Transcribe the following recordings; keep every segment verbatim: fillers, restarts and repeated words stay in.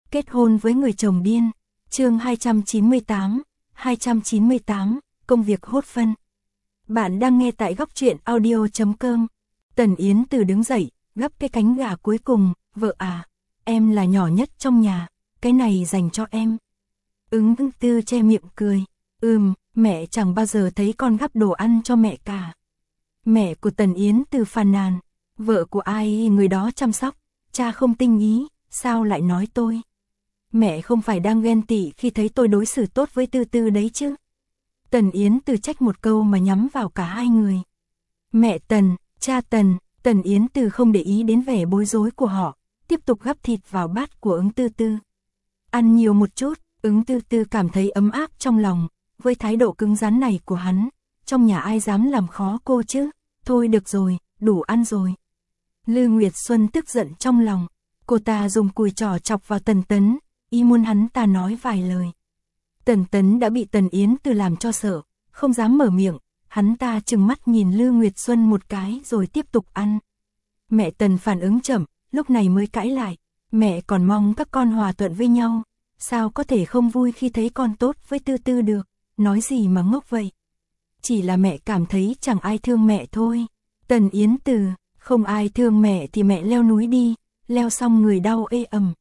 Kết hôn với người chồng điên. Chương hai trăm chín mươi tám, hai trăm chín mươi tám, công việc hốt phân. Bạn đang nghe tại góc truyện audio chấm com. Tần Yến Từ đứng dậy, gắp cái cánh gà cuối cùng, "Vợ à, em là nhỏ nhất trong nhà, cái này dành cho em." Ứng Tư che miệng cười, "Ừm, mẹ chẳng bao giờ thấy con gắp đồ ăn cho mẹ cả." Mẹ của Tần Yến Từ phàn nàn, "Vợ của ai người đó chăm sóc, cha không tinh ý, sao lại nói tôi? Mẹ không phải đang ghen tị khi thấy tôi đối xử tốt với Tư Tư đấy chứ?" Tần Yến Từ trách một câu mà nhắm vào cả hai người. Mẹ Tần, cha Tần, Tần Yến Từ không để ý đến vẻ bối rối của họ, tiếp tục gắp thịt vào bát của Ứng Tư Tư. "Ăn nhiều một chút." Ứng Tư Tư cảm thấy ấm áp trong lòng, với thái độ cứng rắn này của hắn, trong nhà ai dám làm khó cô chứ? "Thôi được rồi, đủ ăn rồi." Lư Nguyệt Xuân tức giận trong lòng, cô ta dùng cùi trỏ chọc vào Tần Tấn, ý muốn hắn ta nói vài lời. Tần Tấn đã bị Tần Yến Từ làm cho sợ, không dám mở miệng, hắn ta trừng mắt nhìn Lư Nguyệt Xuân một cái rồi tiếp tục ăn. Mẹ Tần phản ứng chậm, lúc này mới cãi lại, "Mẹ còn mong các con hòa thuận với nhau, sao có thể không vui khi thấy con tốt với Tư Tư được, nói gì mà ngốc vậy? Chỉ là mẹ cảm thấy chẳng ai thương mẹ thôi." Tần Yến Từ, "Không ai thương mẹ thì mẹ leo núi đi." Leo xong người đau ê ẩm.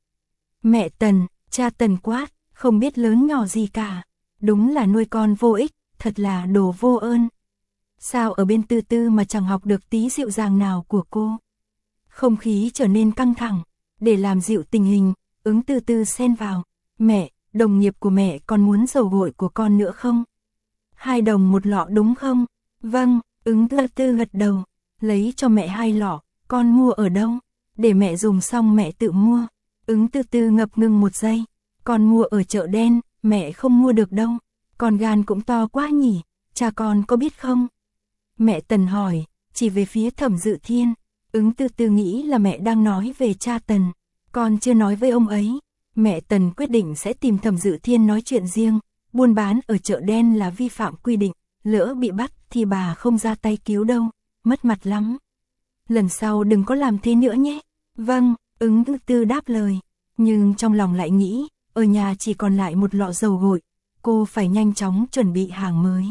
Mẹ Tần, cha Tần quát, "Không biết lớn nhỏ gì cả, đúng là nuôi con vô ích, thật là đồ vô ơn. Sao ở bên Tư Tư mà chẳng học được tí dịu dàng nào của cô?" Không khí trở nên căng thẳng, để làm dịu tình hình, Ứng Tư Tư xen vào, "Mẹ, đồng nghiệp của mẹ còn muốn dầu gội của con nữa không? Hai đồng một lọ đúng không?" "Vâng." Ứng Tư Tư gật đầu, "Lấy cho mẹ hai lọ, con mua ở đâu?" "Để mẹ dùng xong mẹ tự mua." Ứng Tư Tư ngập ngừng một giây, "Con mua ở chợ đen, mẹ không mua được đâu. Con gan cũng to quá nhỉ, cha con có biết không?" Mẹ Tần hỏi, chỉ về phía Thẩm Dự Thiên. Ứng Tư Tư nghĩ là mẹ đang nói về cha Tần, "Con chưa nói với ông ấy." Mẹ Tần quyết định sẽ tìm Thẩm Dự Thiên nói chuyện riêng, buôn bán ở chợ đen là vi phạm quy định, lỡ bị bắt thì bà không ra tay cứu đâu, mất mặt lắm. "Lần sau đừng có làm thế nữa nhé." "Vâng." Ứng Tư Tư đáp lời, nhưng trong lòng lại nghĩ, ở nhà chỉ còn lại một lọ dầu gội, cô phải nhanh chóng chuẩn bị hàng mới.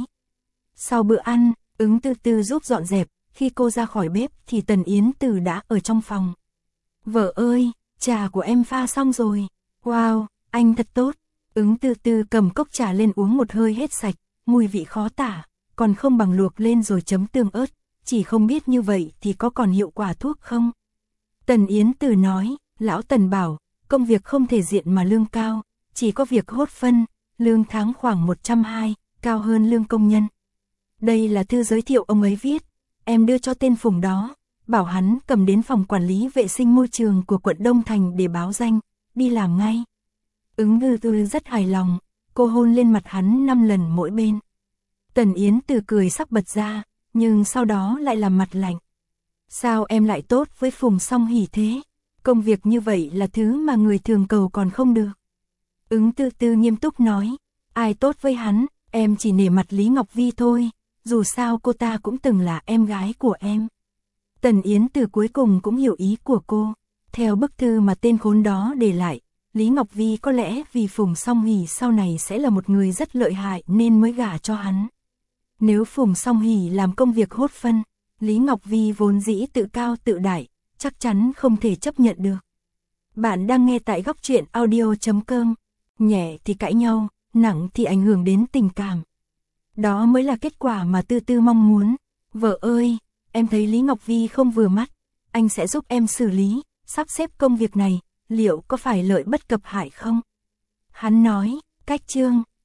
Sau bữa ăn, Ứng Tư Tư giúp dọn dẹp, khi cô ra khỏi bếp thì Tần Yến Từ đã ở trong phòng. "Vợ ơi, trà của em pha xong rồi." "Wow, anh thật tốt." Ứng Tư Tư cầm cốc trà lên uống một hơi hết sạch, mùi vị khó tả, còn không bằng luộc lên rồi chấm tương ớt, chỉ không biết như vậy thì có còn hiệu quả thuốc không? Tần Yến Từ nói, "Lão Tần bảo, công việc không thể diện mà lương cao, chỉ có việc hốt phân, lương tháng khoảng một trăm hai mươi, cao hơn lương công nhân. Đây là thư giới thiệu ông ấy viết, em đưa cho tên Phùng đó, bảo hắn cầm đến phòng quản lý vệ sinh môi trường của quận Đông Thành để báo danh, đi làm ngay." Ứng Tư Tư rất hài lòng, cô hôn lên mặt hắn năm lần mỗi bên. Tần Yến Từ cười sắp bật ra, nhưng sau đó lại làm mặt lạnh. "Sao em lại tốt với Phùng Song Hỷ thế? Công việc như vậy là thứ mà người thường cầu còn không được." Ứng Tư Tư nghiêm túc nói, "Ai tốt với hắn, em chỉ nể mặt Lý Ngọc Vi thôi, dù sao cô ta cũng từng là em gái của em." Tần Yến Từ cuối cùng cũng hiểu ý của cô. Theo bức thư mà tên khốn đó để lại, Lý Ngọc Vi có lẽ vì Phùng Song Hỷ sau này sẽ là một người rất lợi hại nên mới gả cho hắn. Nếu Phùng Song Hỷ làm công việc hốt phân, Lý Ngọc Vi vốn dĩ tự cao tự đại, chắc chắn không thể chấp nhận được. Bạn đang nghe tại góc truyện audio chấm com. Nhẹ thì cãi nhau, nặng thì ảnh hưởng đến tình cảm. Đó mới là kết quả mà Tư Tư mong muốn. "Vợ ơi, em thấy Lý Ngọc Vi không vừa mắt, anh sẽ giúp em xử lý, sắp xếp công việc này, liệu có phải lợi bất cập hại không?" Hắn nói, "Cách chương."